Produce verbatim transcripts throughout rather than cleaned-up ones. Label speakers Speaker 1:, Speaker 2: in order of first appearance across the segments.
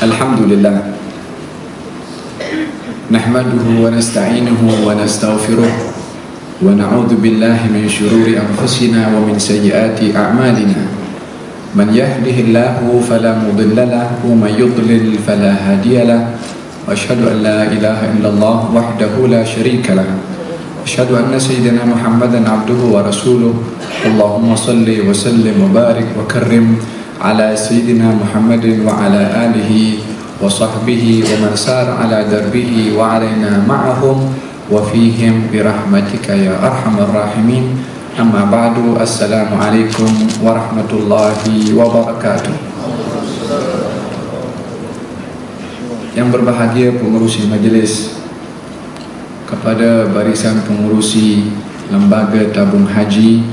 Speaker 1: Alhamdulillah, nahmaduhu wa nasta'inuhu wa nastaghfiruh wa na'udzu billahi min syururi anfusina wa min sayyiati a'malina. Man yahdihillahu fala mudilla lahu wa man yudlil fala hadiya lahu. Wa asyhadu an la ilaha illallah wahdahu la syarika lahu. Wa asyhadu anna sayyidina Muhammadan abduhu wa rasuluh. Allahumma salli wa sallim wa barik wa karrim ala sayyidina Muhammadin wa ala alihi wa sahbihi wa man sar ala darbihi wa alaina ma'ahum wa fihim birahmatika ya arhamar rahimin. Amma ba'du. Assalamualaikum warahmatullahi wabarakatuh. Yang berbahagia pengurusi majlis, kepada barisan pengurusi Lembaga Tabung Haji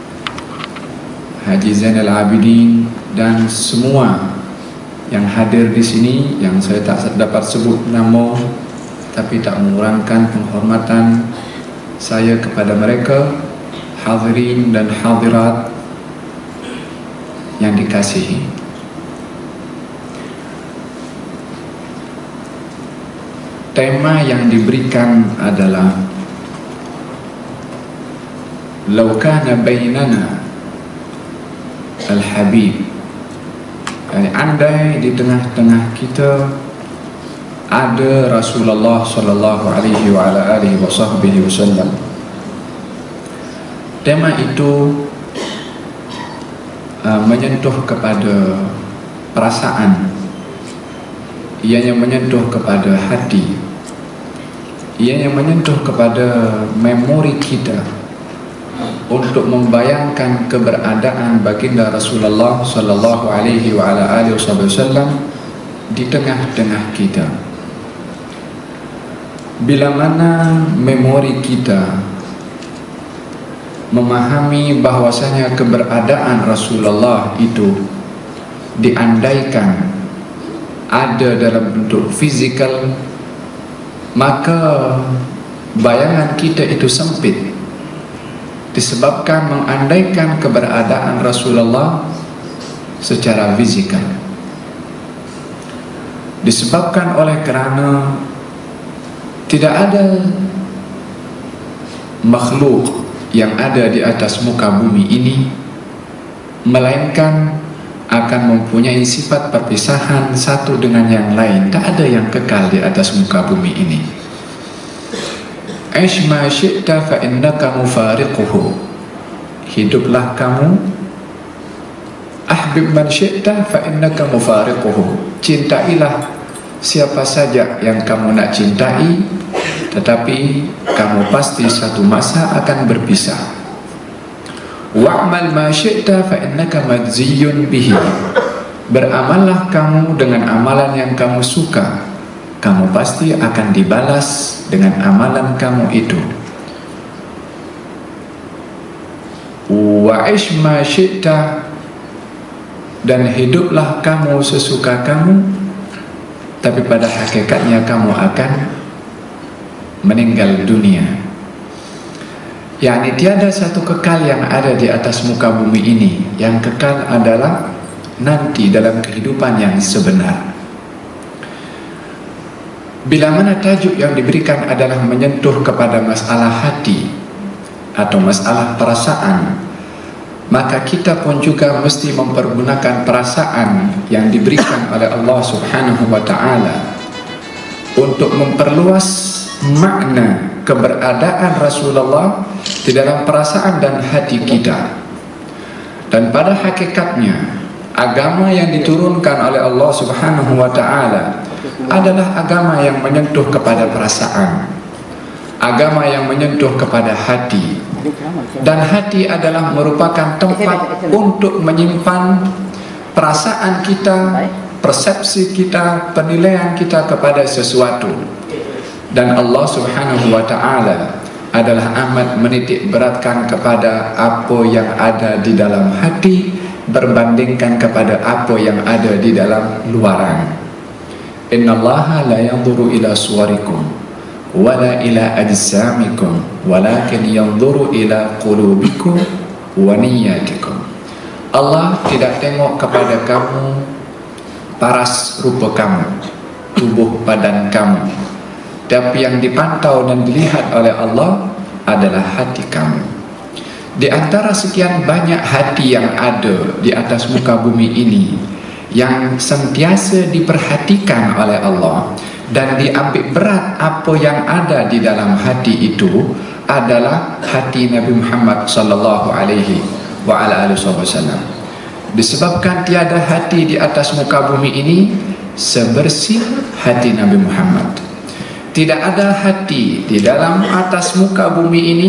Speaker 1: Haji Zainal Abidin, dan semua yang hadir di sini yang saya tak dapat sebut nama, tapi tak mengurangkan penghormatan saya kepada mereka, hadirin dan hadirat yang dikasihi. Tema yang diberikan adalah Lau kana bainana Al-Habib, yani andai di tengah-tengah kita ada Rasulullah sallallahu alaihi wa ala alihi wa sahbihi wasallam. Tema itu uh, menyentuh kepada perasaan, ianya menyentuh kepada hati, ianya menyentuh kepada memori kita untuk membayangkan keberadaan baginda Rasulullah sallallahu alaihi wa ala alihi wasallam di tengah-tengah kita. Bila mana memori kita memahami bahwasanya keberadaan Rasulullah itu diandaikan ada dalam bentuk fizikal, maka bayangan kita itu sempit, disebabkan mengandaikan keberadaan Rasulullah secara fizikal. Disebabkan oleh kerana tidak ada makhluk yang ada di atas muka bumi ini melainkan akan mempunyai sifat perpisahan satu dengan yang lain. Tak ada yang kekal di atas muka bumi ini. Aish ma syi'ta fa innaka mufariquhu, hiduplah kamu. Ahbib man syi'ta fa innaka mufariquhu, cintailah siapa saja yang kamu nak cintai, tetapi kamu pasti satu masa akan berpisah. Wa'mal ma syi'ta fa innaka majziyun bihi, beramallah kamu dengan amalan yang kamu suka, kamu pasti akan dibalas dengan amalan kamu itu. Wa'ish ma syi'ta, dan hiduplah kamu sesuka kamu, tapi pada hakikatnya kamu akan meninggal dunia. Yani tiada satu kekal yang ada di atas muka bumi ini. Yang kekal adalah nanti dalam kehidupan yang sebenar. Bila mana tajuk yang diberikan adalah menyentuh kepada masalah hati atau masalah perasaan, maka kita pun juga mesti mempergunakan perasaan yang diberikan oleh Allah Subhanahu wa ta'ala untuk memperluas makna keberadaan Rasulullah di dalam perasaan dan hati kita. Dan pada hakikatnya, agama yang diturunkan oleh Allah Subhanahu wa ta'ala adalah agama yang menyentuh kepada perasaan, agama yang menyentuh kepada hati. Dan hati adalah merupakan tempat untuk menyimpan perasaan kita, persepsi kita, penilaian kita kepada sesuatu. Dan Allah Subhanahu wa ta'ala adalah amat menitik beratkan kepada apa yang ada di dalam hati berbandingkan kepada apa yang ada di dalam luaran. Innallaha la yanzuru ila suwarikum wala ila ajsamikum walakin yanzuru ila qulubikum wa niyyatikum. Allah tidak tengok kepada kamu paras rupa kamu, tubuh badan kamu, tapi yang dipantau dan dilihat oleh Allah adalah hati kamu. Di antara sekian banyak hati yang ada di atas muka bumi ini, yang sentiasa diperhatikan oleh Allah dan diambil berat apa yang ada di dalam hati itu, adalah hati Nabi Muhammad sallallahu alaihi wa ala alihi wasallam. Disebabkan tiada hati di atas muka bumi ini sebersih hati Nabi Muhammad. Tidak ada hati di dalam atas muka bumi ini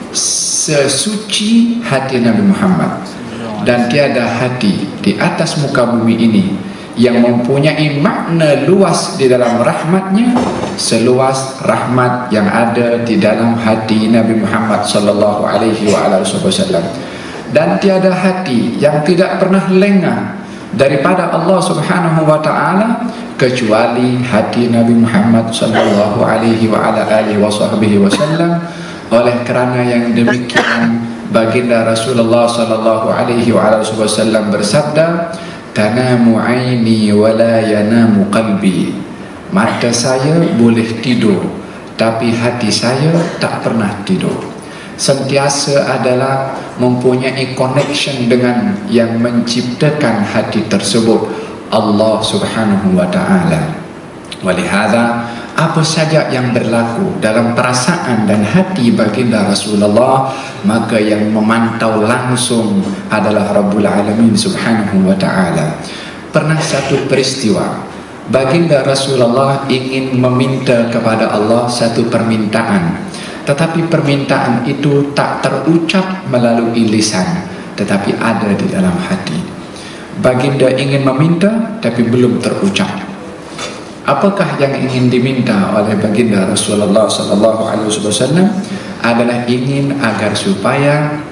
Speaker 1: sesuci hati Nabi Muhammad, dan tiada hati di atas muka bumi ini yang mempunyai makna luas di dalam rahmatnya seluas rahmat yang ada di dalam hati Nabi Muhammad sallallahu alaihi wasallam. Dan tiada hati yang tidak pernah lengah daripada Allah Subhanahu wa taala kecuali hati Nabi Muhammad sallallahu alaihi wasallam. Oleh kerana yang demikian, baginda Rasulullah sallallahu alaihi wasallam bersabda, "Tanamu aini wa la yanamu qalbi." Mata saya boleh tidur, tapi hati saya tak pernah tidur. Sentiasa adalah mempunyai connection dengan yang menciptakan hati tersebut, Allah Subhanahu wa taala. Walihada, apa saja yang berlaku dalam perasaan dan hati baginda Rasulullah, maka yang memantau langsung adalah Rabbul Alamin Subhanahu wa ta'ala. Pernah satu peristiwa, baginda Rasulullah ingin meminta kepada Allah satu permintaan, tetapi permintaan itu tak terucap melalui lisan, tetapi ada di dalam hati. Baginda ingin meminta tapi belum terucap. Apakah yang ingin diminta oleh baginda Rasulullah sallallahu alaihi wasallam? Adalah ingin agar supaya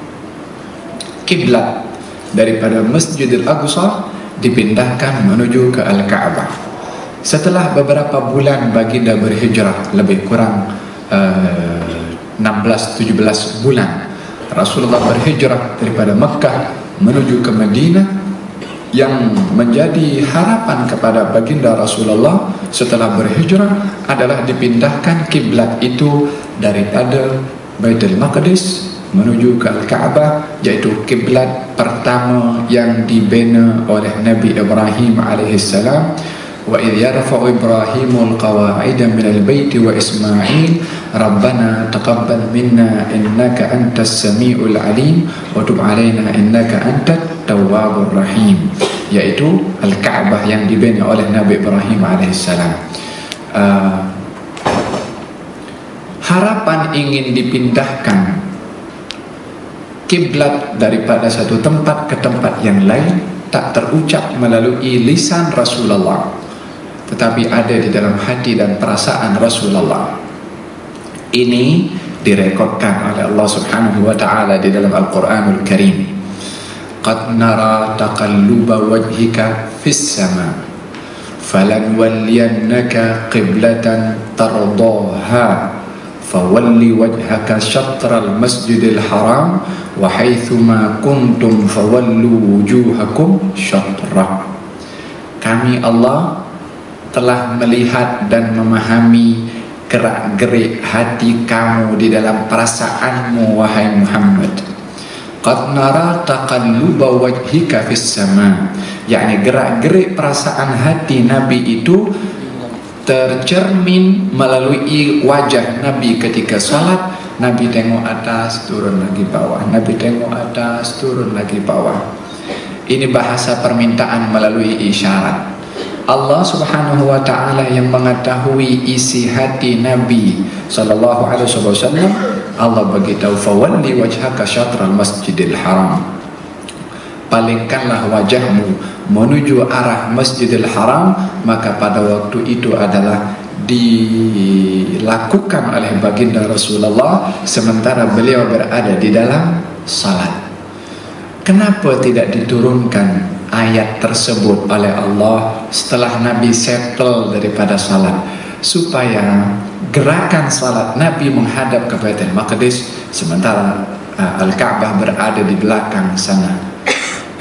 Speaker 1: kiblat daripada Masjidil Aqsa dipindahkan menuju ke Al-Ka'bah. Setelah beberapa bulan baginda berhijrah, lebih kurang uh, enam belas tujuh belas bulan, Rasulullah berhijrah daripada Makkah menuju ke Madinah. Yang menjadi harapan kepada baginda Rasulullah setelah berhijrah adalah dipindahkan kiblat itu daripada Baitul Maqdis menuju ke Al-Ka'bah, iaitu kiblat pertama yang dibina oleh Nabi Ibrahim alaihissalam. Wa idh yarfa'u Ibrahimul qawa'ida minal baiti wa Ismail Rabbana taqabbal minna innaka antas sami'ul alim wa tub alaina innaka antat tawwabur rahim, yaitu Al-Ka'bah yang dibina oleh Nabi Ibrahim alaihissalam. uh, Harapan ingin dipindahkan kiblat daripada satu tempat ke tempat yang lain tak terucap melalui lisan Rasulullah, tetapi ada di dalam hati dan perasaan Rasulullah. Ini direkodkan oleh Allah Subhanahu wa ta'ala di dalam Al-Quranul Karim. Qad nara taqalluba wajhika fis sama falanwalliyannaka qiblatan tardaha fawalli wajhaka syatral masjidil haram wa haitsuma kuntum fawallu wujuhakum syatrah. Kami Allah telah melihat dan memahami gerak-gerik hati kamu di dalam perasaanmu, wahai Muhammad. Qad nara taqalluba wajhika fis sama, yakni gerak-gerik perasaan hati Nabi itu tercermin melalui wajah Nabi ketika salat. Nabi tengok atas, turun lagi bawah, Nabi tengok atas, turun lagi bawah. Ini bahasa permintaan melalui isyarat. Allah Subhanahu wa ta'ala yang mengetahui isi hati Nabi sallallahu alaihi wasallam, Allah beritahu fawalli wajhaka syatral masjidil haram, palingkanlah wajahmu menuju arah Masjidil Haram. Maka pada waktu itu adalah dilakukan oleh baginda Rasulullah sementara beliau berada di dalam salat. Kenapa tidak diturunkan ayat tersebut oleh Allah setelah Nabi settle daripada salat, supaya gerakan salat Nabi menghadap ke Baitul Maqdis sementara uh, Al-Ka'bah berada di belakang sana.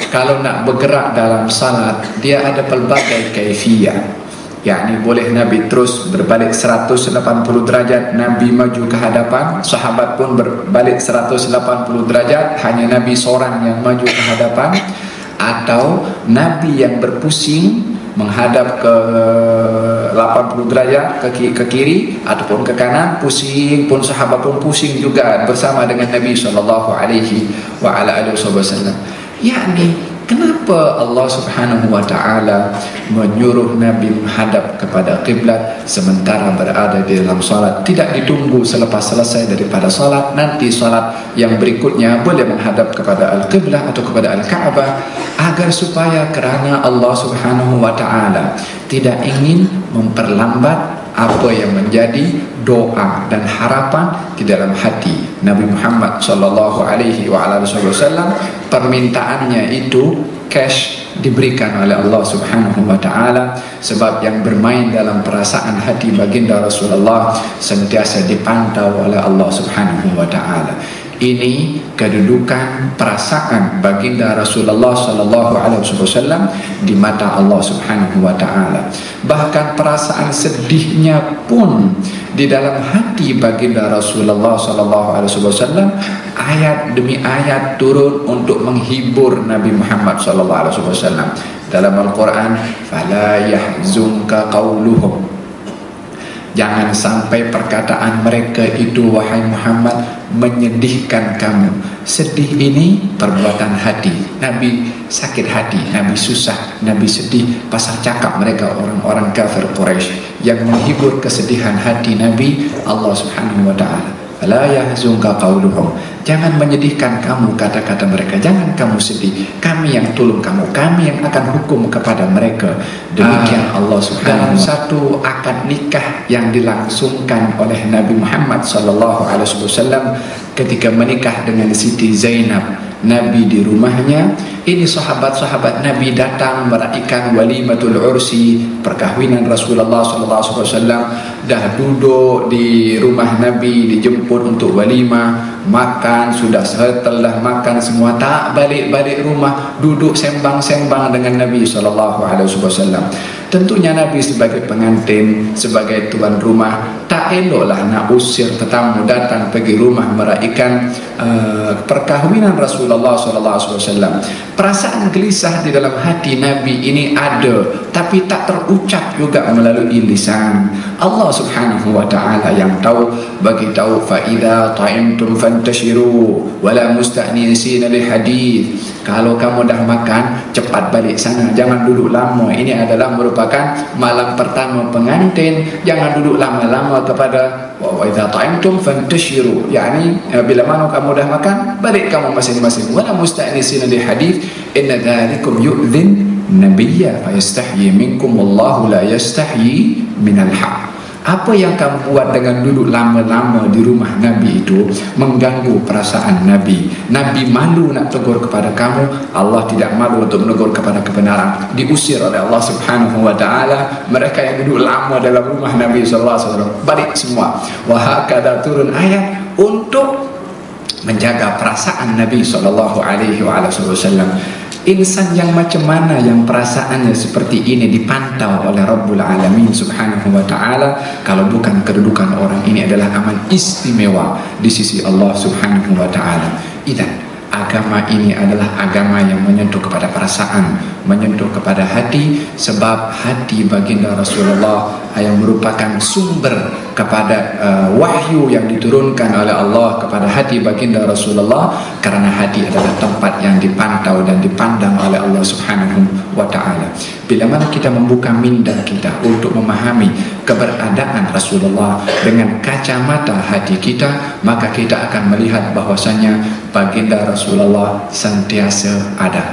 Speaker 1: kalau nak bergerak dalam salat, dia ada pelbagai kaifiyah. yakni boleh Nabi terus berbalik seratus lapan puluh derajat, Nabi maju ke hadapan, sahabat pun berbalik seratus lapan puluh derajat, hanya Nabi seorang yang maju ke hadapan. Atau Nabi yang berpusing menghadap ke lapan puluh derajat ke, ke kiri ataupun ke kanan, pusing pun sahabat pun pusing juga bersama dengan Nabi sallallahu alaihi wasallam. Yakni kenapa Allah Subhanahu wa taala menyuruh Nabi menghadap kepada kiblat sementara berada di dalam salat? Tidak ditunggu selepas selesai daripada salat, nanti salat yang berikutnya boleh menghadap kepada al-qiblah atau kepada al-Ka'bah, agar supaya kerana Allah Subhanahu wa taala tidak ingin memperlambat apa yang menjadi doa dan harapan di dalam hati Nabi Muhammad sallallahu alaihi wasallam. Permintaannya itu cash diberikan oleh Allah Subhanahu wa taala, sebab yang bermain dalam perasaan hati baginda Rasulullah sentiasa dipantau oleh Allah Subhanahu wa taala. Ini kedudukan perasaan baginda Rasulullah sallallahu alaihi wasallam di mata Allah Subhanahu wa taala. Bahkan perasaan sedihnya pun di dalam hati baginda Rasulullah sallallahu alaihi wasallam, ayat demi ayat turun untuk menghibur Nabi Muhammad sallallahu alaihi wasallam. Dalam Al-Quran, fala yahzunka qauluhum, jangan sampai perkataan mereka itu wahai Muhammad menyedihkan kamu. Sedih ini perbuatan hati. Nabi sakit hati, Nabi susah, Nabi sedih pasal cakap mereka orang-orang kafir Quraisy. Yang menghibur kesedihan hati Nabi Allah Subhanahu wa taala. La yahzunka qauluhum, jangan menyedihkan kamu kata-kata mereka, jangan kamu sedih, kami yang tolong kamu, kami yang akan hukum kepada mereka. Demikian ah, Allah Subhanahu wa taala. Dalam satu akad nikah yang dilangsungkan oleh Nabi Muhammad sallallahu alaihi wasallam ketika menikah dengan Siti Zainab, Nabi di rumahnya, ini sahabat-sahabat Nabi datang meraihkan walimatul ursi, perkahwinan Rasulullah sallallahu alaihi wasallam. Dah duduk di rumah Nabi, dijemput untuk walimah, makan, sudah setelah makan semua, tak balik-balik rumah, duduk sembang-sembang dengan Nabi sallallahu alaihi wasallam. Tentunya Nabi sebagai pengantin, sebagai tuan rumah, tak eloklah nak usir tetamu datang pergi rumah meraihkan uh, perkahwinan Rasulullah sallallahu alaihi wasallam. Perasaan gelisah di dalam hati Nabi ini ada, tapi tak terucap juga melalui lisan. Allah Subhanahu wa taala yang tahu bagi tahu, fa idza ta'imtum fantashiru wala musta'nisina li hadits. Kalau kamu dah makan, cepat balik sana, jangan duduk lama. Ini adalah merupakan malam pertama pengantin, jangan duduk lama-lama kepada wa idza ta'imtum fantashiru, yakni bila mana kamu dah makan, balik kamu masing-masing. Wala musta'nisina li hadits, inna dzalikum yu'dhin nabiyya fa yastahyi minkum wallahu la yastahyi minal haq. Apa yang kamu buat dengan duduk lama-lama di rumah Nabi itu mengganggu perasaan Nabi. Nabi malu nak tegur kepada kamu, Allah tidak malu untuk menegur kepada kebenaran. Diusir oleh Allah Subhanahu wa taala mereka yang duduk lama dalam rumah Nabi sallallahu alaihi wasallam. Balik semua. Wa hakada turun ayat untuk menjaga perasaan Nabi sallallahu alaihi wasallam. Insan yang macam mana yang perasaannya seperti ini dipantau oleh Rabbul Alamin Subhanahu wa ta'ala, kalau bukan kedudukan orang ini adalah amal istimewa di sisi Allah Subhanahu wa ta'ala. Idan, agama ini adalah agama yang menyentuh kepada perasaan, menyentuh kepada hati, sebab hati baginda Rasulullah yang merupakan sumber kepada uh, wahyu yang diturunkan oleh Allah kepada hati baginda Rasulullah, karena hati adalah tempat yang dipantau dan dipandang oleh Allah Subhanahu wa ta'ala. Bila mana kita membuka minda kita untuk memahami keberadaan Rasulullah dengan kacamata hati kita, maka kita akan melihat bahwasanya baginda Rasulullah sentiasa ada.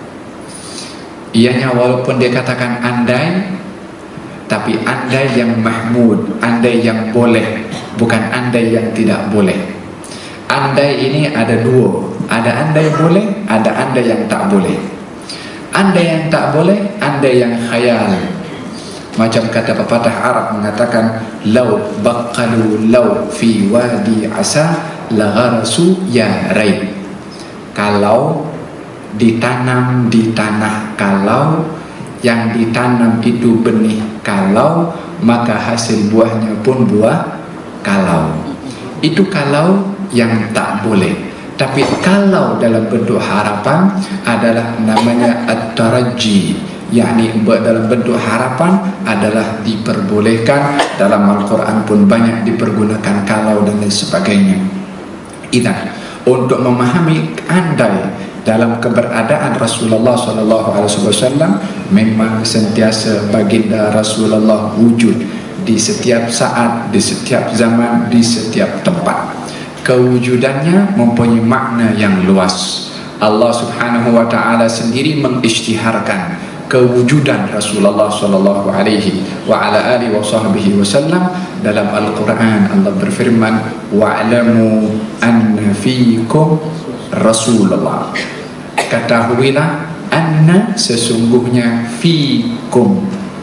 Speaker 1: Ianya walaupun dia katakan andai, tapi andai yang mahmud, andai yang boleh, bukan andai yang tidak boleh. Andai ini ada dua, ada andai boleh, ada andai yang tak boleh. Andai yang tak boleh, andai yang khayal. Macam kata pepatah Arab mengatakan, law baqalu law fi wadi asa la gharasu ya rai. Kalau ditanam di tanah kalau, yang ditanam itu benih kalau, maka hasil buahnya pun buah kalau. Itu kalau yang tak boleh. Tapi kalau dalam bentuk harapan adalah namanya at-taraji, yakni dalam bentuk harapan adalah diperbolehkan. Dalam Al-Quran pun banyak dipergunakan kalau dan lain sebagainya. Idan, untuk memahami andai dalam keberadaan Rasulullah sallallahu alaihi wasallam, memang sentiasa baginda Rasulullah wujud di setiap saat, di setiap zaman, di setiap tempat. Kewujudannya mempunyai makna yang luas. Allah Subhanahu wa taala sendiri mengisytiharkan kewujudan Rasulullah sallallahu alaihi wa ala alihi wasallam dalam Al-Quran. Allah berfirman, wa'lamu anna fiikum Rasulullah. Ketahuilah, anna sesungguhnya, fiikum,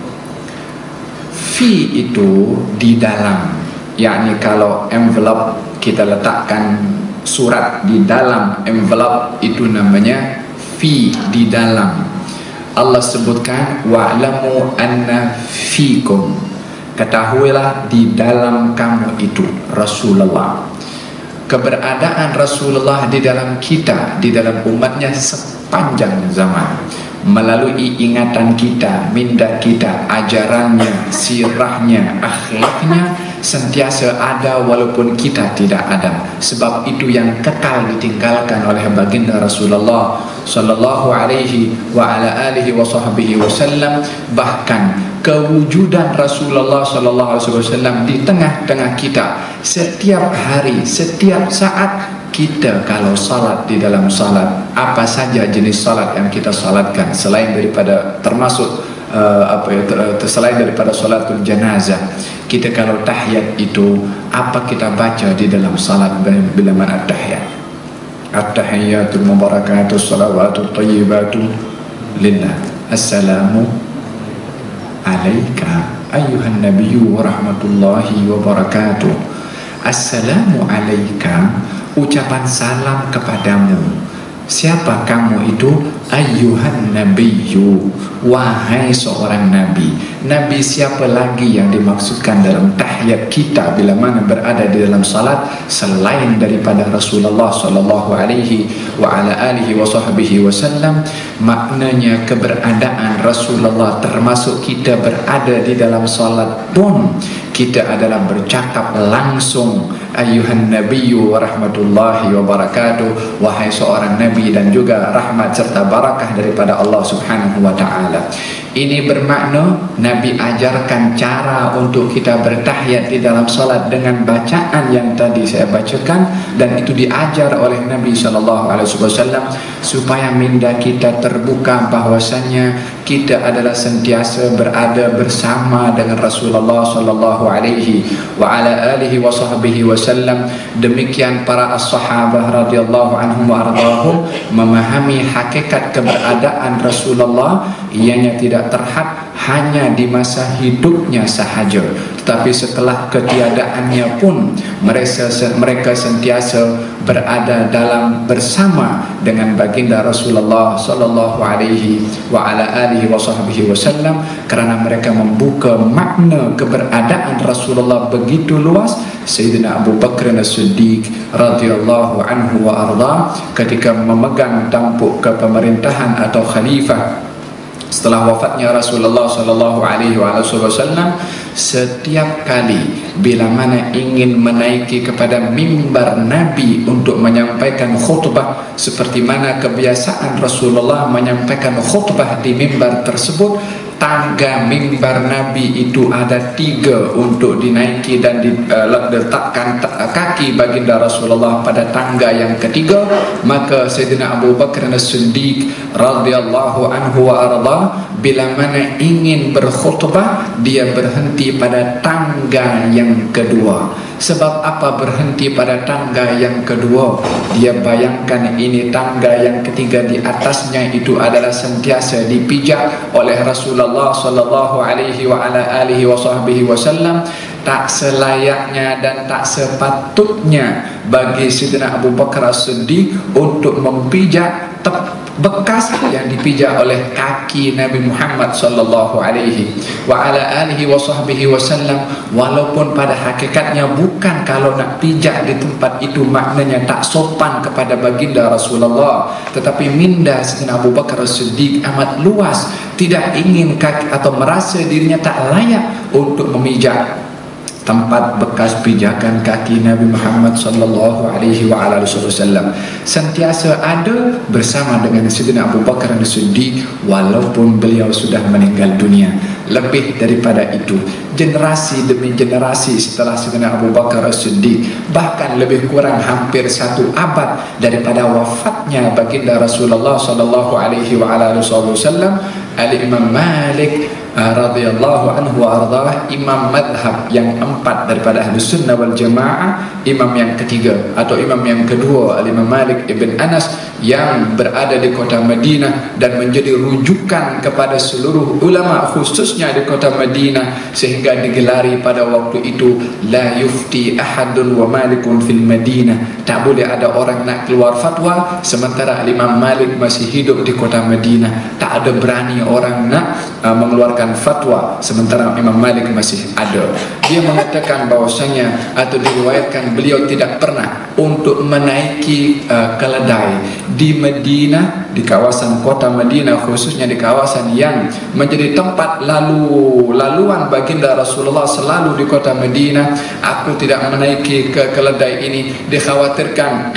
Speaker 1: fi itu di dalam, yakni kalau envelope kita letakkan surat di dalam envelope itu namanya fi, di dalam. Allah sebutkan wa'lamu anna fiikum, ketahuilah di dalam kamu itu Rasulullah. Keberadaan Rasulullah di dalam kita, di dalam umatnya sepanjang zaman, melalui ingatan kita, minda kita, ajarannya, sirahnya, akhlaknya sentiasa ada walaupun kita tidak ada. Sebab itu yang kekal ditinggalkan oleh baginda Rasulullah sallallahu alaihi wa ala alihi wa sahbihi wasallam. Bahkan kewujudan Rasulullah sallallahu alaihi wasallam di tengah-tengah kita setiap hari, setiap saat. Kita kalau salat di dalam salat, apa saja jenis salat yang kita salatkan selain daripada termasuk uh, apa ya ter, ter, selain daripada salatul janazah, kita kalau tahiyat itu apa kita baca di dalam salat bila mana tahiyat? At-tahiyatul mubarakatus salawatut thayyibatu lillah. Assalamu alayka ayyuhan nabiyyu wa rahmatullahi wa barakatuh. Assalamu alayka, ucapan salam kepadamu. Siapa kamu itu? Ayyuhan nabiyyu, wahai seorang nabi. Nabi siapa lagi yang dimaksudkan dalam tahiyat kita bila mana berada di dalam salat selain daripada Rasulullah sallallahu alaihi wa ala alihi wa sahbihi wasallam? Maknanya keberadaan Rasulullah termasuk kita berada di dalam salat pun kita adalah bercakap langsung ayyuhan nabiyyu wa rahmatullahi wa barakatuh, wahai seorang nabi dan juga rahmat serta barakah daripada Allah Subhanahu wa taala. Ini bermakna Nabi ajarkan cara untuk kita bertahiyat di dalam salat dengan bacaan yang tadi saya bacakan, dan itu diajar oleh Nabi sallallahu alaihi wasallam supaya minda kita terbuka bahwasanya kita adalah sentiasa berada bersama dengan Rasulullah sallallahu alaihi wa ala alihi wa sahbihi wasallam. Demikian para as-sahabah radhiyallahu anhum wa ardahum memahami hakikat keberadaan Rasulullah, ianya tidak terhad hanya di masa hidupnya sahaja, tetapi setelah ketiadaannya pun mereka mereka sentiasa berada dalam bersama dengan baginda Rasulullah sallallahu alaihi wa ala alihi wa sahbihi wasallam, kerana mereka membuka makna keberadaan Rasulullah begitu luas. Sayyidina Abu Bakr As-Siddiq radhiyallahu anhu wa arda ketika memegang tampuk kepemerintahan atau khalifah setelah wafatnya Rasulullah sallallahu alaihi wasallam, setiap kali bila mana ingin menaiki kepada mimbar Nabi untuk menyampaikan khutbah, seperti mana kebiasaan Rasulullah menyampaikan khutbah di mimbar tersebut, tangga mimbar Nabi itu ada tiga untuk dinaiki dan diletakkan kaki baginda Rasulullah pada tangga yang ketiga. Maka Sayyidina Abu Bakr As-Siddiq radhiyallahu anhu wa arda bila mana ingin berkhutbah, dia berhenti pada tangga yang kedua. Sebab apa berhenti pada tangga yang kedua? Dia bayangkan ini tangga yang ketiga di atasnya itu adalah sentiasa dipijak oleh Rasulullah sallallahu alaihi wa ala alihi wa sahbihi wasallam. Tak selayaknya dan tak sepatutnya bagi Sayyidina Abu Bakar As-Siddiq untuk mempijak tep bekas yang dipijak oleh kaki Nabi Muhammad sallallahu alaihi wa ala alihi wa sahbihi wasallam, walaupun pada hakikatnya bukan kalau nak pijak di tempat itu maknanya tak sopan kepada baginda Rasulullah, tetapi minda Sayyidina Abu Bakar As-Siddiq amat luas, tidak ingin kaki atau merasa dirinya tak layak untuk memijak tempat bekas pijakan kaki Nabi Muhammad sallallahu alaihi wa ala alihi wasallam, sentiasa ada bersama dengan Sayyidina Abu Bakar As-Siddiq walaupun beliau sudah meninggal dunia. Lebih daripada itu, generasi demi generasi setelah Sayyidina Abu Bakar As-Siddiq, bahkan lebih kurang hampir satu abad daripada wafatnya baginda Rasulullah sallallahu alaihi wa ala alihi wasallam, Al-Imam Malik uh, radhiyallahu anhu wa ardhah, imam madhab yang empat daripada Ahlus Sunnah wal Jamaah, imam yang ketiga atau imam yang kedua, Al-Imam Malik ibn Anas, yang berada di kota Madinah dan menjadi rujukan kepada seluruh ulama khususnya di kota Madinah, sehingga digelari pada waktu itu la yufti ahadun wa malikun fil Madinah, tak boleh ada orang nak keluar fatwa sementara Imam Malik masih hidup di kota Madinah, tak ada berani orang nak uh, mengeluarkan fatwa sementara Imam Malik masih ada. Dia mengatakan bahwasanya atau diriwayatkan beliau tidak pernah untuk menaiki uh, keledai di Madinah, di kawasan kota Madinah, khususnya di kawasan yang menjadi tempat lalu laluan baginda Rasulullah selalu di kota Madinah. Aku tidak menaiki ke keledai ini, dikhawatirkan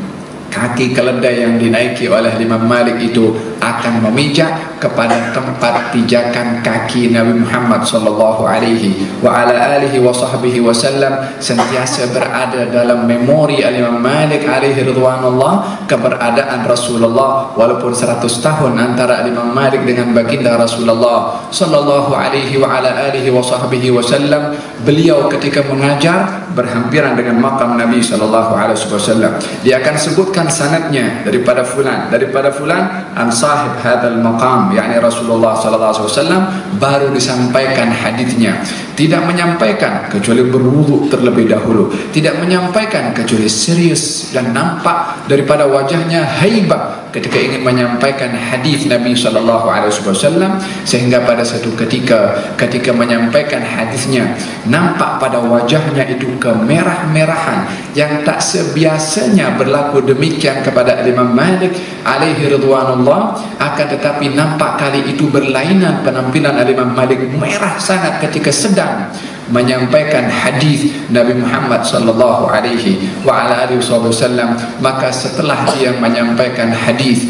Speaker 1: kaki keledai yang dinaiki oleh Imam Malik itu akan memijak kepada tempat pijakan kaki Nabi Muhammad sallallahu alaihi wa ala alihi wa sahbihi wasallam, sentiasa berada dalam memori Imam Malik alaihi ridwanullah keberadaan Rasulullah, walaupun seratus tahun antara Imam Malik dengan baginda Rasulullah sallallahu alaihi wa ala alihi wa sahbihi wasallam. Beliau ketika mengajar berhampiran dengan makam Nabi sallallahu alaihi wasallam. Dia akan sebutkan sanadnya daripada fulan, daripada fulan an sahib hadzal maqam, yakni Rasulullah sallallahu alaihi wasallam, baru disampaikan hadisnya. Tidak menyampaikan kecuali berwudu terlebih dahulu, tidak menyampaikan kecuali serius dan nampak daripada wajahnya haibah ketika ingin menyampaikan hadis Nabi sallallahu alaihi wasallam, sehingga pada satu ketika ketika menyampaikan hadisnya nampak pada wajahnya itu kemerah-merahan yang tak sebiasanya berlaku demikian kepada Imam Malik alaihi ridwanullah. Akan tetapi nampak kali itu berlainan penampilan Imam Malik merah sangat ketika sedang menyampaikan hadis Nabi Muhammad sallallahu alaihi wa ala alihi wasallam. Maka setelah dia menyampaikan hadis,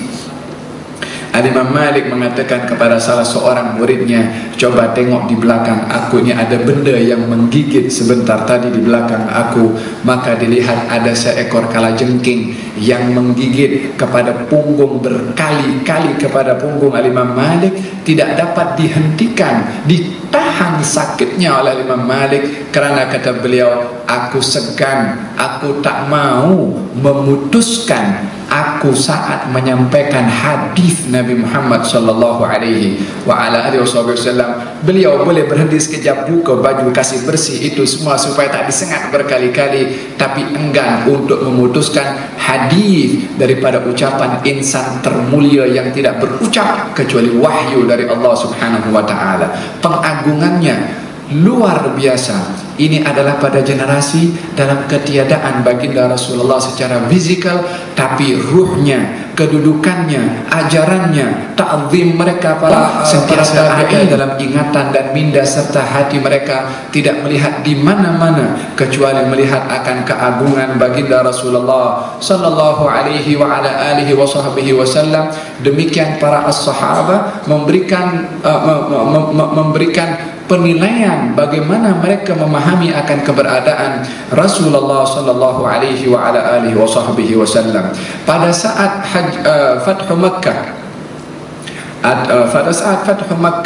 Speaker 1: Imam Malik mengatakan kepada salah seorang muridnya, coba tengok di belakang aku, ini ada benda yang menggigit sebentar tadi di belakang aku. Maka dilihat ada seekor kalajengking yang menggigit kepada punggung, berkali-kali kepada punggung Imam Malik, tidak dapat dihentikan, ditahan sakitnya oleh Imam Malik, kerana kata beliau, aku segan, aku tak mau memutuskan aku saat menyampaikan hadis Nabi Muhammad sallallahu alaihi wa ala alihi wasallam. Beliau boleh berhenti sekejap, buka baju, kasih bersih itu semua supaya tak disengat berkali-kali, tapi enggan untuk memutuskan hadis daripada ucapan insan termulia yang tidak berucap kecuali wahyu dari Allah Subhanahu wa taala. Pengagungannya luar biasa. Ini adalah pada generasi dalam ketiadaan baginda Rasulullah secara fizikal, tapi ruhnya, kedudukannya, ajarannya, ta'zim mereka para sentiasa ada dalam ingatan dan minda serta hati mereka, tidak melihat di mana-mana kecuali melihat akan keagungan baginda Rasulullah sallallahu alaihi wa ala alihi wa sahbihi wasallam. Demikian para as-sahabah memberikan uh, memberikan penilaian bagaimana mereka memahami akan keberadaan Rasulullah sallallahu alaihi wa ala alihi wa sahbihi wasallam. Pada saat haj, uh, Fathu Makkah, at, uh, pada saat Fathu Makkah,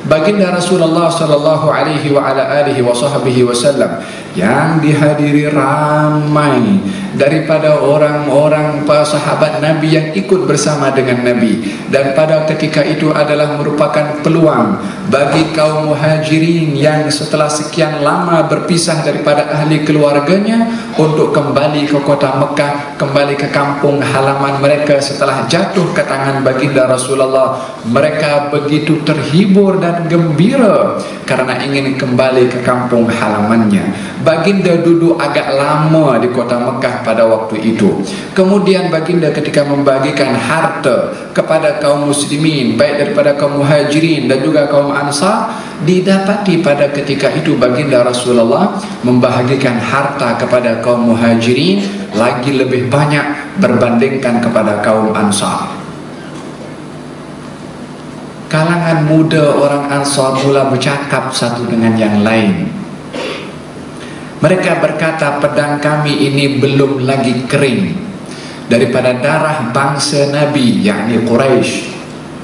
Speaker 1: Baginda Rasulullah sallallahu alaihi wa ala alihi wa sahbihi wasallam yang dihadiri ramai daripada orang-orang sahabat Nabi yang ikut bersama dengan Nabi, dan pada ketika itu adalah merupakan peluang bagi kaum muhajirin yang setelah sekian lama berpisah daripada ahli keluarganya untuk kembali ke kota Mekah, kembali ke kampung halaman mereka setelah jatuh ke tangan baginda Rasulullah. Mereka begitu terhibur dan gembira karena ingin kembali ke kampung halamannya. Baginda duduk agak lama di kota Mekah pada waktu itu. Kemudian baginda ketika membagikan harta kepada kaum muslimin, baik daripada kaum muhajirin dan juga kaum ansar, didapati pada ketika itu baginda Rasulullah membahagikan harta kepada kaum muhajirin lagi lebih banyak berbandingkan kepada kaum ansar. Kalangan muda orang Ansar mula bercakap satu dengan yang lain. Mereka berkata, pedang kami ini belum lagi kering daripada darah bangsa Nabi, yakni Quraisy.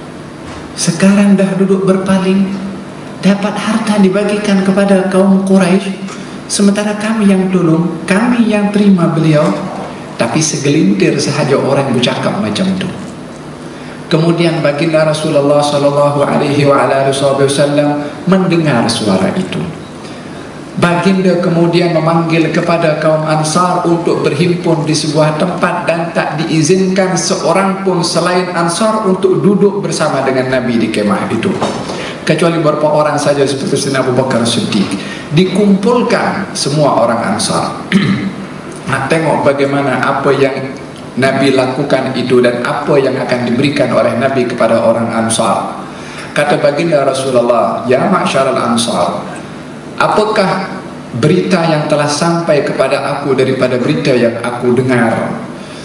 Speaker 1: Sekarang dah duduk berpaling, dapat harta dibagikan kepada kaum Quraisy, sementara kami yang tolong, kami yang terima beliau. Tapi segelintir sahaja orang bercakap macam itu. Kemudian baginda Rasulullah sallallahu alaihi wasallam mendengar suara itu. Baginda kemudian memanggil kepada kaum Ansar untuk berhimpun di sebuah tempat, dan tak diizinkan seorang pun selain Ansar untuk duduk bersama dengan Nabi di kemah itu, kecuali beberapa orang saja seperti Sayyidina Abu Bakar Siddiq. Dikumpulkan semua orang Ansar. Nak tengok bagaimana apa yang Nabi lakukan itu dan apa yang akan diberikan oleh Nabi kepada orang Ansar. Kata baginda Rasulullah, ya ma'syaral Ansar, apakah berita yang telah sampai kepada aku daripada berita yang aku dengar?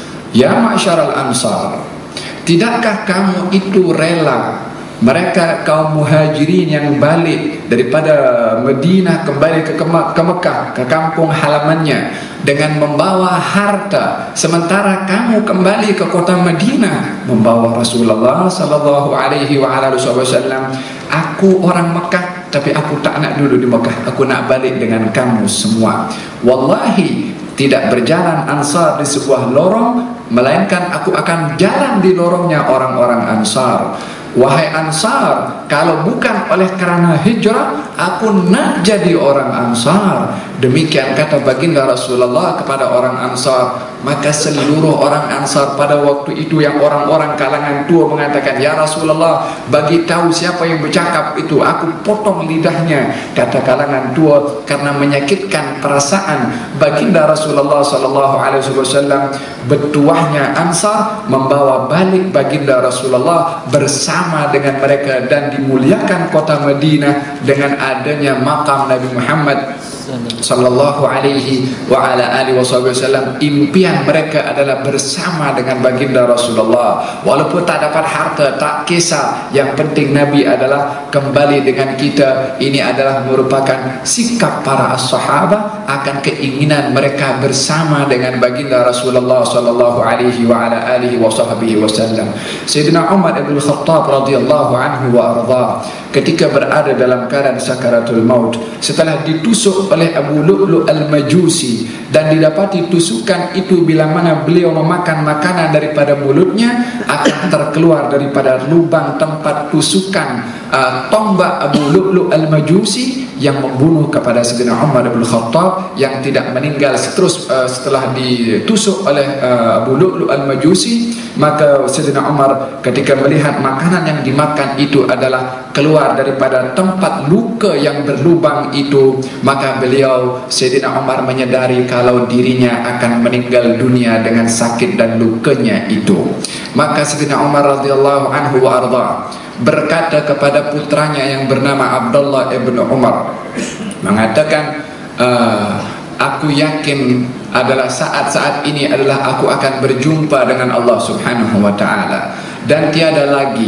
Speaker 1: Ya ma'syaral Ansar, tidakkah kamu itu rela mereka kaum muhajirin yang balik daripada Madinah kembali ke, ke Mekah, ke kampung halamannya, dengan membawa harta, sementara kamu kembali ke kota Madinah membawa Rasulullah sallallahu alaihi wasallam? Aku orang Mekah, tapi aku tak nak duduk di Mekah, aku nak balik dengan kamu semua. Wallahi, tidak berjalan Ansar di sebuah lorong, melainkan aku akan jalan di lorongnya orang-orang Ansar. Wahai Ansar, kalau bukan oleh kerana hijrah, aku nak jadi orang Ansar. Demikian kata baginda Rasulullah kepada orang Ansar. Maka seluruh orang Ansar pada waktu itu, yang orang-orang kalangan tua mengatakan, ya Rasulullah, bagi tahu siapa yang bercakap itu, aku potong lidahnya. Kata kalangan tua, karena menyakitkan perasaan baginda Rasulullah sallallahu alaihi wasallam, bertuahnya Ansar membawa balik baginda Rasulullah bersama dengan mereka, dan dimuliakan kota Madinah dengan adanya makam Nabi Muhammad sallallahu alaihi wa ala alihi wasallam. Impian mereka adalah bersama dengan baginda Rasulullah. Walaupun tak dapat harta, tak kisah, yang penting Nabi adalah kembali dengan kita. Ini adalah merupakan sikap para sahabat akan keinginan mereka bersama dengan baginda Rasulullah sallallahu alaihi wa ala alihi wasallam. Sayyidina Umar ibn Khattab radhiyallahu anhu wa arda, ketika berada dalam keadaan sakaratul maut, setelah ditusuk oleh Abu Lu'lu' al-Majusi, dan didapati tusukan itu bila mana beliau memakan makanan daripada mulutnya akan terkeluar daripada lubang tempat tusukan uh, tombak Abu Lu'lu' al-Majusi yang membunuh kepada Sayyidina Umar bin Khattab, yang tidak meninggal terus uh, setelah ditusuk oleh uh, Abu Lu'lu' al-Majusi. Maka Sayyidina Umar ketika melihat makanan yang dimakan itu adalah keluar daripada tempat luka yang berlubang itu, maka beliau Sayyidina Umar menyadari kalau dirinya akan meninggal dunia dengan sakit dan lukanya itu. Maka Sayyidina Umar radhiyallahu anhu wa arda berkata kepada putranya yang bernama Abdullah ibn Umar, mengatakan, uh, aku yakin adalah saat-saat ini adalah aku akan berjumpa dengan Allah subhanahu wa ta'ala, dan tiada lagi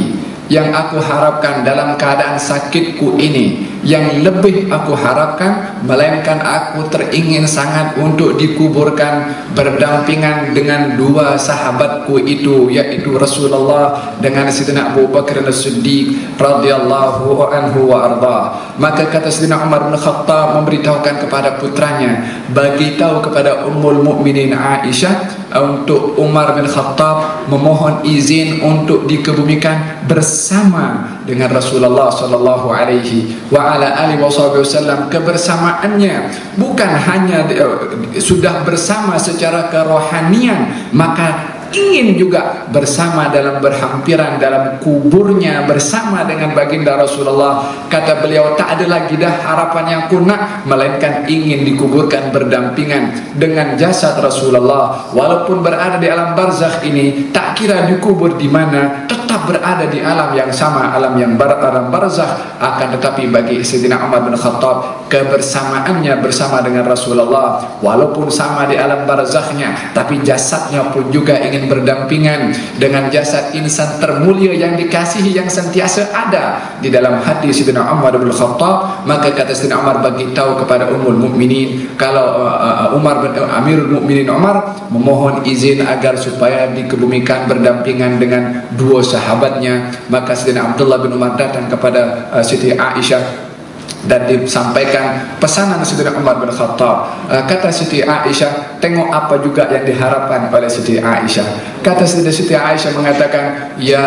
Speaker 1: yang aku harapkan dalam keadaan sakitku ini, yang lebih aku harapkan melainkan aku teringin sangat untuk dikuburkan berdampingan dengan dua sahabatku itu, yaitu Rasulullah dengan Sayyidina Abu Bakar As-Siddiq radhiyallahu anhu wa arda. Maka kata Sayyidina Umar bin Khattab memberitahukan kepada putranya, bagi tahu kepada Ummul Mukminin Aisyah untuk Umar bin Khattab memohon izin untuk dikebumikan bersama dengan Rasulullah sallallahu alaihi wa ala alihi wasallam. Kebersamaannya bukan hanya uh, sudah bersama secara kerohanian, maka ingin juga bersama dalam berhampiran dalam kuburnya bersama dengan baginda Rasulullah. Kata beliau, tak ada lagi dah harapan yang aku nak melainkan ingin dikuburkan berdampingan dengan jasad Rasulullah. Walaupun berada di alam barzakh ini, tak kira dikubur di mana, tetap berada di alam yang sama, alam yang bar alam barzakh. Akan tetapi bagi Sayyidina Umar bin Khattab, kebersamaannya bersama dengan Rasulullah walaupun sama di alam barzakhnya, tapi jasadnya pun juga ingin berdampingan dengan jasad insan termulia yang dikasihi, yang sentiasa ada di dalam hati Sayyidina Umar bin Khattab. Maka kata Sayyidina Umar bagi tahu kepada Ummul Mukminin kalau uh, Umar bin uh, Amirul Mukminin Umar memohon izin agar supaya dikebumikan berdampingan dengan dua sahabatnya. Maka Sayyidina Abdullah bin Umar datang kepada uh, Siti Aisyah dan disampaikan pesanan Sayyidina Umar bin Khattab. uh, Kata Siti Aisyah, tengok apa juga yang diharapkan oleh Siti Aisyah. Kata Siti Aisyah mengatakan, ya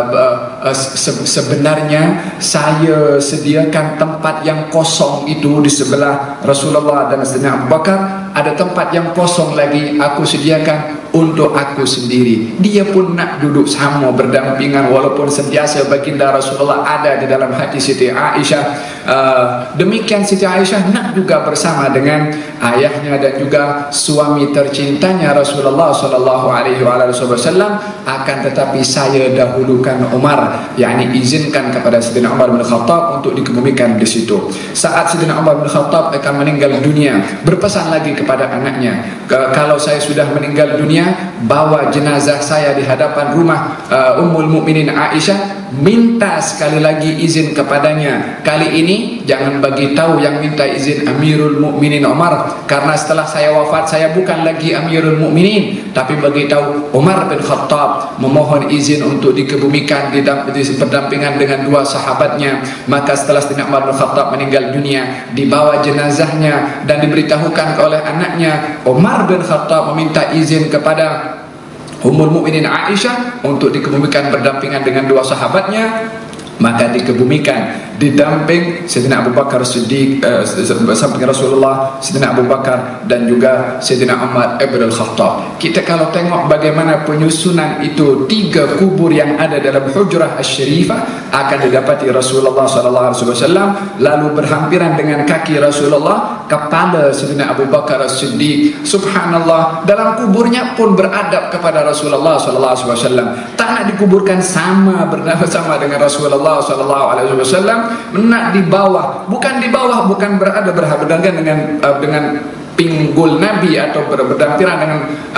Speaker 1: uh, uh, se sebenarnya saya sediakan tempat yang kosong itu di sebelah Rasulullah dan Sayyidina Abu Bakar. Ada tempat yang kosong lagi aku sediakan untuk aku sendiri. Dia pun nak duduk sama berdampingan walaupun sentiasa baginda Rasulullah ada di dalam hati Siti Aisyah. uh, Demikian Siti Aisyah nak juga bersama dengan ayahnya dan juga suami tercintanya Rasulullah sallallahu alaihi wasallam. Akan tetapi saya dahulukan Umar, yakni izinkan kepada Sayyidina Umar bin Khattab untuk dikebumikan di situ. Saat Sayyidina Umar bin Khattab akan meninggal dunia, berpesan lagi kepada anaknya, kalau saya sudah meninggal dunia, bawa jenazah saya di hadapan rumah uh, Ummul Mukminin Aisyah, minta sekali lagi izin kepadanya. Kali ini jangan bagi tahu yang minta izin Amirul Mukminin Umar, karena setelah saya wafat saya bukan lagi Amirul Mukminin, tapi bagi tahu Umar bin Khattab memohon izin untuk dikebumikan di berdampingan dengan dua sahabatnya. Maka setelah Sayyidina Umar bin Khattab meninggal dunia, dibawa jenazahnya dan diberitahukan oleh anaknya, Umar bin Khattab meminta izin kepada Ummul Mukminin Aisyah untuk dikebumikan berdampingan dengan dua sahabatnya. Maka dikebumikan didamping Sayyidina Abu Bakar Siddiq, uh, samping Rasulullah, Sayyidina Abu Bakar dan juga Sayyidina Umar ibn al-Khattab. Kita kalau tengok bagaimana penyusunan itu, tiga kubur yang ada dalam Hujrah Asy-Syarifah akan didapati Rasulullah sallallahu alaihi wasallam, lalu berhampiran dengan kaki Rasulullah kepala Sayyidina Abu Bakar Siddiq. Subhanallah, dalam kuburnya pun beradab kepada Rasulullah sallallahu alaihi wasallam. Tak nak dikuburkan sama bersama dengan Rasulullah sallallahu alaihi wasallam, nak di bawah, bukan di bawah, bukan berada berhadapan dengan uh, dengan pinggul Nabi atau berdampiran dengan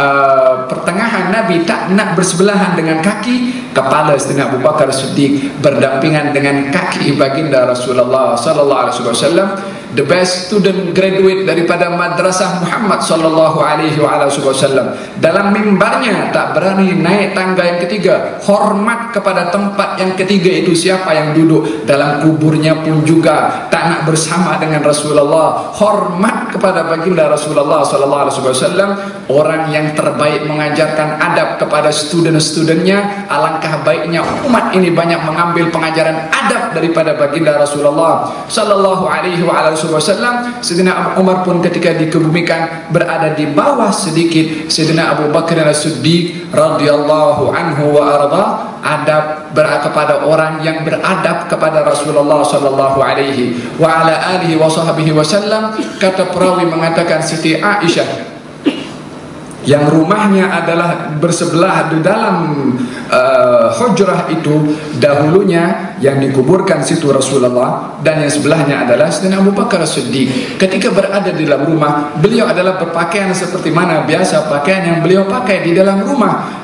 Speaker 1: uh, pertengahan Nabi, tak nak bersebelahan dengan kaki kepala Sayyidina Abu Bakar Siddiq, berdampingan dengan kaki baginda Rasulullah sallallahu alaihi wasallam. The best student graduate daripada madrasah Muhammad sallallahu alaihi wasallam. Dalam mimbarnya tak berani naik tangga yang ketiga, hormat kepada tempat yang ketiga itu siapa yang duduk. Dalam kuburnya pun juga tak nak bersama dengan Rasulullah, hormat kepada baginda Rasulullah sallallahu alaihi wasallam. Orang yang terbaik mengajarkan adab kepada student-studentnya. Alangkah baiknya umat ini banyak mengambil pengajaran adab daripada baginda Rasulullah sallallahu alaihi wasallam. Sayyidina Umar pun ketika dikebumikan berada di bawah sedikit Sayyidina Abu Bakar As-Siddiq radhiyallahu anhu wa arda. Adab kepada orang yang beradab kepada Rasulullah sallallahu alaihi wa ala alihi wa sahbihi wasallam. Kata perawi mengatakan Siti Aisyah yang rumahnya adalah bersebelah di dalam uh, hujrah itu, dahulunya yang dikuburkan situ Rasulullah dan yang sebelahnya adalah Sayyidina Abu Bakar As-Siddiq. Ketika berada di dalam rumah, beliau adalah berpakaian seperti mana biasa pakaian yang beliau pakai di dalam rumah.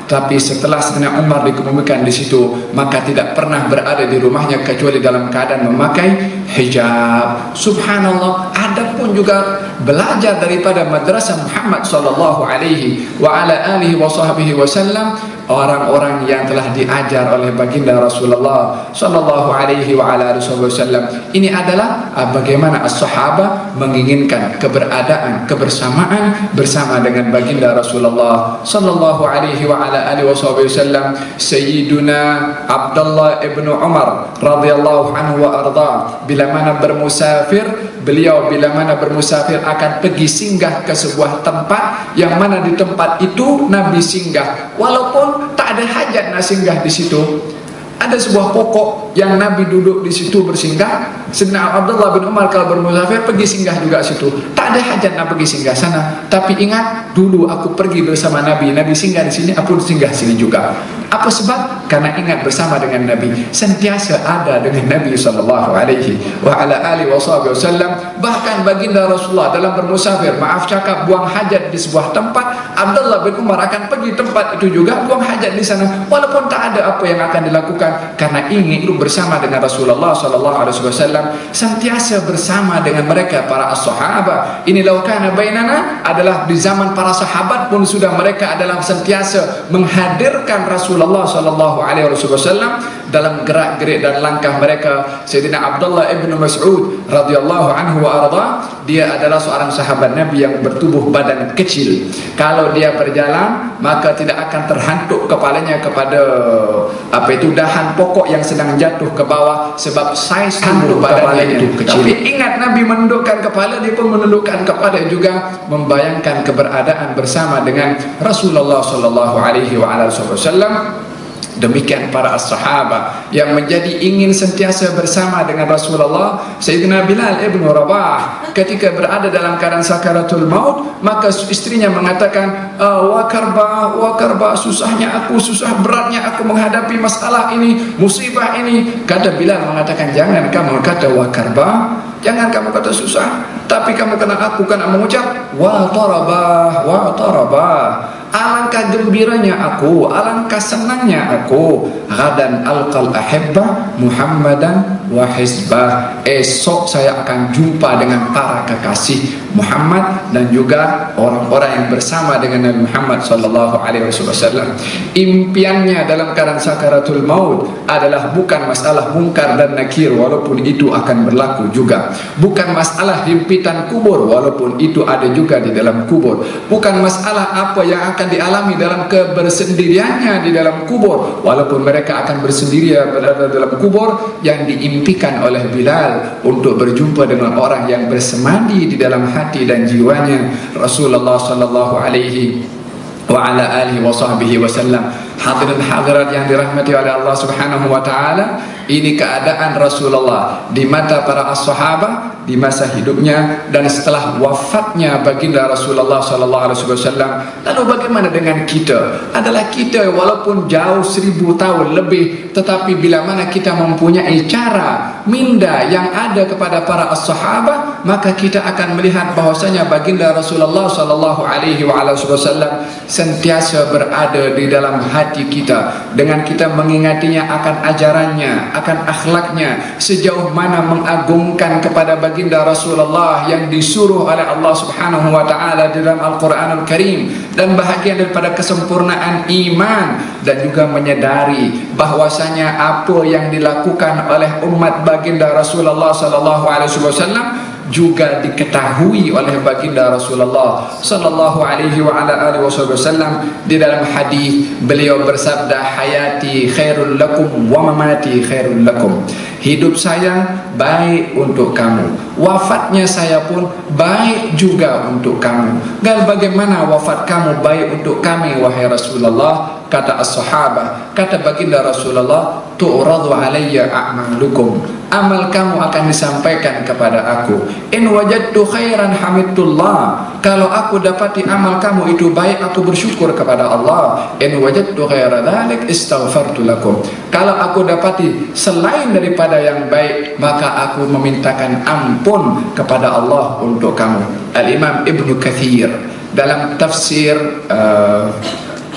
Speaker 1: tapi setelah Sayyidina Umar dikemukakan di situ, maka tidak pernah berada di rumahnya kecuali dalam keadaan memakai hijab. Subhanallah. Adapun juga belajar daripada madrasah Muhammad sallallahu alaihi wa ala alihi wa sahbihi wasallam, orang-orang yang telah diajar oleh baginda Rasulullah sallallahu alaihi wa ala alihi wasallam. Ini adalah uh, bagaimana as-sahaba menginginkan keberadaan, kebersamaan bersama dengan baginda Rasulullah sallallahu alaihi wa ala alihi wasallam. Sayyiduna Abdullah ibn Umar radhiyallahu anhu wa arda, bila mana bermusafir, beliau bila mana bermusafir akan pergi singgah ke sebuah tempat yang mana di tempat itu Nabi singgah, walaupun tak ada hajat nak singgah di situ. Ada sebuah pokok yang Nabi duduk di situ bersinggah. Sayyidina Abdullah bin Umar kalau bermusafir pergi singgah juga situ. Tak ada hajat nak pergi singgah sana. Tapi ingat, dulu aku pergi bersama Nabi. Nabi singgah di sini, aku singgah sini juga. Apa sebab? Karena ingat bersama dengan Nabi. Sentiasa ada dengan Nabi sallallahu alaihi wa ala alihi wasallam. Bahkan baginda Rasulullah dalam bermusafir, maaf cakap, buang hajat di sebuah tempat, Abdullah bin Umar akan pergi tempat itu juga, buang hajat di sana, walaupun tak ada apa yang akan dilakukan, karena ingin itu bersama dengan Rasulullah sallallahu alaihi wasallam, sentiasa bersama dengan mereka para as-sahabah. Ini law kana bainana adalah di zaman para sahabat pun sudah mereka adalah sentiasa menghadirkan Rasulullah sallallahu alaihi wasallam dalam gerak-gerik dan langkah mereka. Sayyidina Abdullah ibn Mas'ud radhiyallahu anhu wa arda, dia adalah seorang sahabat Nabi yang bertubuh badan kecil. Kalau dia berjalan, maka tidak akan terhantuk kepalanya kepada apa itu dahan pokok yang sedang jatuh ke bawah, sebab saiz tubuh badannya itu kecil. Tapi ingat, Nabi menundukkan kepala, dia pun menundukkan kepala juga, membayangkan keberadaan bersama dengan Rasulullah sallallahu alaihi wasallam. Demikian para as-sahabah yang menjadi ingin sentiasa bersama dengan Rasulullah. Sayyidina Bilal ibn Rabah ketika berada dalam keadaan sakaratul maut, maka istrinya mengatakan, wa karba, wa karba, susahnya aku, susah beratnya aku menghadapi masalah ini, musibah ini. Kata Bilal mengatakan, jangan kamu kata wa karba, jangan kamu kata susah, tapi kamu kena aku kena mengucap wa tarabah, wa tarabah. Alangkah gembiranya aku, alangkah senangnya aku, ghadan alqal ahibbah Muhammadan wa hizbah, esok saya akan jumpa dengan para kekasih Muhammad dan juga orang-orang yang bersama dengan Nabi Muhammad sallallahu alaihi wasallam. Impiannya dalam keadaan sakaratul maut adalah bukan masalah mungkar dan nakir, walaupun itu akan berlaku juga. Bukan masalah himpitan kubur, walaupun itu ada juga di dalam kubur. Bukan masalah apa yang akan dialami dalam kebersendiriannya di dalam kubur, walaupun mereka akan bersendirian berada dalam kubur. Yang diimpikan oleh Bilal untuk berjumpa dengan orang yang bersemadi di dalam hati dan jiwanya Rasulullah sallallahu alaihi wa ala alihi wa sahbihi wasallam. Hadirin hadirat yang dirahmati oleh Allah Subhanahu wa taala, ini keadaan Rasulullah di mata para as-sahabah di masa hidupnya dan setelah wafatnya baginda Rasulullah sallallahu alaihi wasallam. Lalu bagaimana dengan kita? Adalah kita walaupun jauh seribu tahun lebih, tetapi bila mana kita mempunyai cara minda yang ada kepada para as-sahabah, maka kita akan melihat bahwasanya baginda Rasulullah sallallahu alaihi wasallam sentiasa berada di dalam hati kita, dengan kita mengingatinya akan ajarannya, akan akhlaknya, sejauh mana mengagungkan kepada baginda Rasulullah yang disuruh oleh Allah Subhanahu wa taala dalam Al-Qur'anul Karim, dan bahagian daripada kesempurnaan iman, dan juga menyadari bahwasanya apa yang dilakukan oleh umat baginda Rasulullah sallallahu alaihi wasallam juga diketahui oleh baginda Rasulullah sallallahu alaihi wa ala alihi wasallam. Di dalam hadis beliau bersabda, hayati khairul lakum wa mamati khairul lakum. Hidup saya baik untuk kamu, wafatnya saya pun baik juga untuk kamu. Dan bagaimana wafat kamu baik untuk kami wahai Rasulullah? Kata as-sahabah, kata baginda Rasulullah, tu'radu alayya a'malukum, amal kamu akan disampaikan kepada aku. In wajadtu khairan hamidullah, kalau aku dapati amal kamu itu baik, aku bersyukur kepada Allah. In wajadtu khaira dhalik istaghfartu lakum, kalau aku dapati selain daripada yang baik, maka aku memintakan ampun kepada Allah untuk kamu. Al-Imam Ibn Kathir dalam tafsir uh,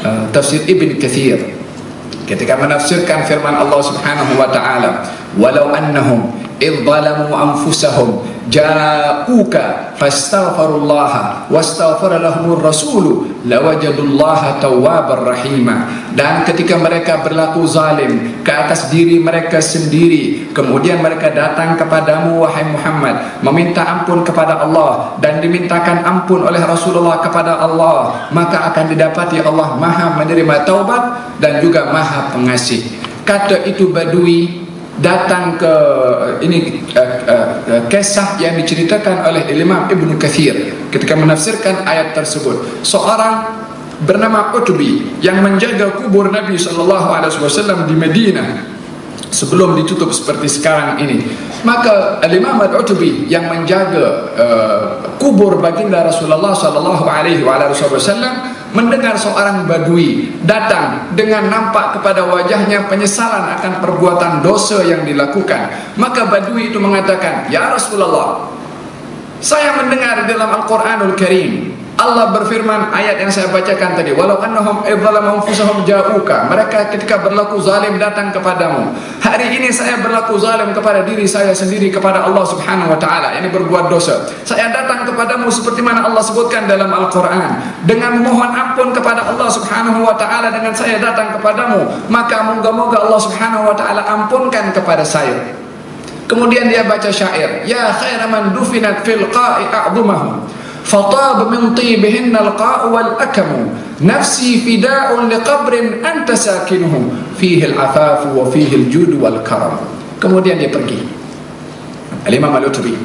Speaker 1: uh, tafsir Ibn Kathir ketika menafsirkan firman Allah Subhanahu wa taala, walau annahum idh zalamu anfusahum ja'uka fastaghfirullaha wastaghfara lahumur rasulu lawajadullaha tawwabar rahima. Dan ketika mereka berlaku zalim ke atas diri mereka sendiri, kemudian mereka datang kepadamu wahai Muhammad meminta ampun kepada Allah dan dimintakan ampun oleh Rasulullah kepada Allah, maka akan didapati Allah Maha menerima taubat dan juga Maha pengasih. Kata itu Badui datang ke ini uh, uh, uh, kisah yang diceritakan oleh Imam Ibn Kathir ketika menafsirkan ayat tersebut. Seorang bernama Utbi yang menjaga kubur Nabi sallallahu alaihi wasallam di Madinah sebelum ditutup seperti sekarang ini. Maka Imam Al-Utbi yang menjaga uh, kubur baginda Rasulullah sallallahu alaihi wasallam mendengar seorang Badui datang dengan nampak kepada wajahnya penyesalan akan perbuatan dosa yang dilakukan. Maka Badui itu mengatakan, "Ya Rasulullah, saya mendengar dalam Al-Quranul Karim Allah berfirman ayat yang saya bacakan tadi, walau annahum idzalamu anfusahum ja'uka, mereka ketika berlaku zalim datang kepadamu. Hari ini saya berlaku zalim kepada diri saya sendiri, kepada Allah Subhanahu wa taala, ini berbuat dosa. Saya datang kepadamu seperti mana Allah sebutkan dalam Al-Qur'an, dengan mohon ampun kepada Allah Subhanahu wa taala dengan saya datang kepadamu, maka moga-moga Allah Subhanahu wa taala ampunkan kepada saya." Kemudian dia baca syair, "Ya khaira man dufinat fil qa'i a'dhumahu fatab min tibihinna al-qa'u wal-akamu nafsi fida'un liqabrin anta sakinuhu fihi al-afafu wa fihi al-judu wal-karam." Kemudian dia pergi. Al-Imam Al-Utbi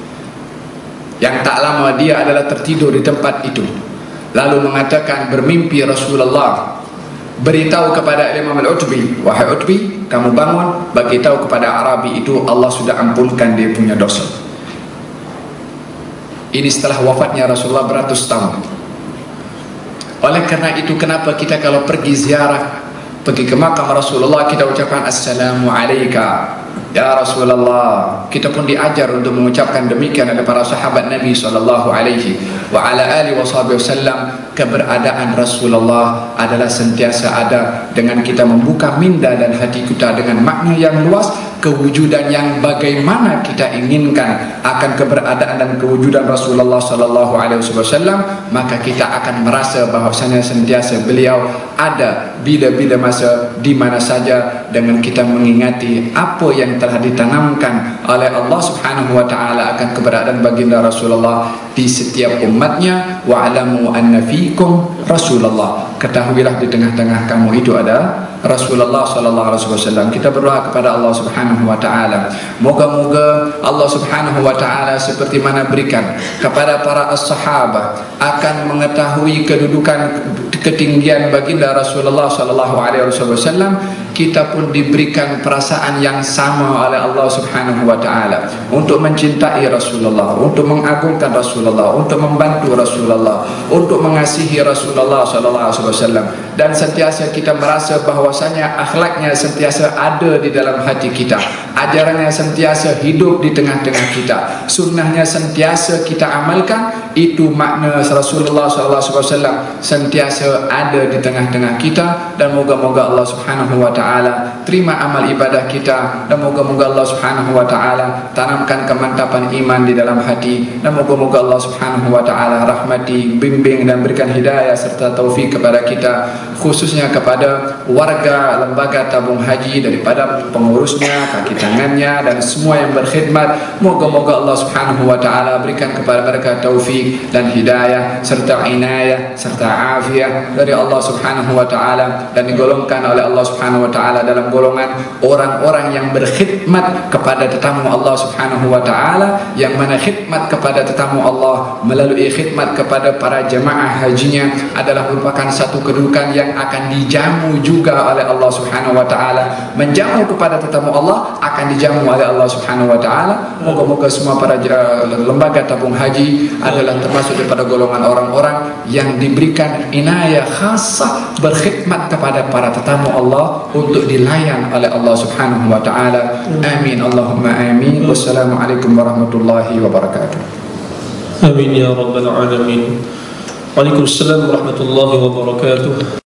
Speaker 1: yang tak lama dia adalah tertidur di tempat itu, lalu mengatakan bermimpi Rasulullah beritahu kepada Imam Al-Utbi, "Wahai Utbi, kamu bangun, bagi tahu kepada Arabi itu Allah sudah ampunkan dia punya dosa." Ini setelah wafatnya Rasulullah beratus tahun. Oleh karena itu, kenapa kita kalau pergi ziarah, pergi ke makam Rasulullah, kita ucapkan Assalamu alayka ya Rasulullah. Kita pun diajar untuk mengucapkan demikian oleh para sahabat Nabi sallallahu alaihi wa ala alihi wasallam. Keberadaan Rasulullah adalah sentiasa ada dengan kita membuka minda dan hati kita dengan makna yang luas, kewujudan yang bagaimana kita inginkan akan keberadaan dan kewujudan Rasulullah sallallahu alaihi wasallam, maka kita akan merasa bahwasanya sentiasa beliau ada bila-bila masa di mana saja, dengan kita mengingati apa yang telah ditanamkan oleh Allah Subhanahu wa taala akan keberadaan baginda Rasulullah di setiap umatnya. Wa'lamu anna fikum Rasulullah, ketahuilah di tengah-tengah kamu itu ada Rasulullah sallallahu alaihi wasallam. Kita berdoa kepada Allah Subhanahu wa taala, moga-moga Allah Subhanahu wa taala seperti mana berikan kepada para as-sahabah akan mengetahui kedudukan ketinggian baginda Rasulullah sallallahu alaihi wasallam, kita pun diberikan perasaan yang sama oleh Allah Subhanahu wa taala untuk mencintai Rasulullah, untuk mengagungkan Rasulullah, untuk membantu Rasulullah, untuk mengasihi Rasulullah sallallahu alaihi wasallam, dan sentiasa kita merasa bahwasanya akhlaknya sentiasa ada di dalam hati kita, ajarannya sentiasa hidup di tengah-tengah kita, sunnahnya sentiasa kita amalkan. Itu makna Rasulullah sallallahu alaihi wasallam sentiasa ada di tengah-tengah kita. Dan moga-moga Allah Subhanahu wa taala terima amal ibadah kita, dan moga-moga Allah Subhanahu wa taala tanamkan kemantapan iman di dalam hati, dan moga-moga Allah Subhanahu wa taala rahmati, bimbing dan berikan hidayah serta taufik kepada kita, khususnya kepada warga lembaga tabung haji, daripada pengurusnya, kaki tangannya, dan semua yang berkhidmat. Moga-moga Allah Subhanahu wa taala berikan kepada mereka taufik dan hidayah serta inayah serta afiah dari Allah Subhanahu wa taala, dan digolongkan oleh Allah Subhanahu wa taala dalam golongan orang-orang yang berkhidmat kepada tetamu Allah Subhanahu wa taala, yang mana khidmat kepada tetamu Allah melalui khidmat kepada para jemaah hajinya adalah merupakan satu kedudukan yang akan dijamu juga oleh Allah Subhanahu wa taala. Menjamu kepada tetamu Allah akan dijamu oleh Allah Subhanahu wa taala. Moga-moga semua para lembaga tabung haji adalah termasuk daripada golongan orang-orang yang diberikan inayah khasah berkhidmat kepada para tetamu Allah untuk dilayan oleh Allah Subhanahu wa taala. Amin Allahumma amin. Wassalamualaikum warahmatullahi wabarakatuh.
Speaker 2: Amin ya rabbal alamin. Waalaikumsalam warahmatullahi wabarakatuh.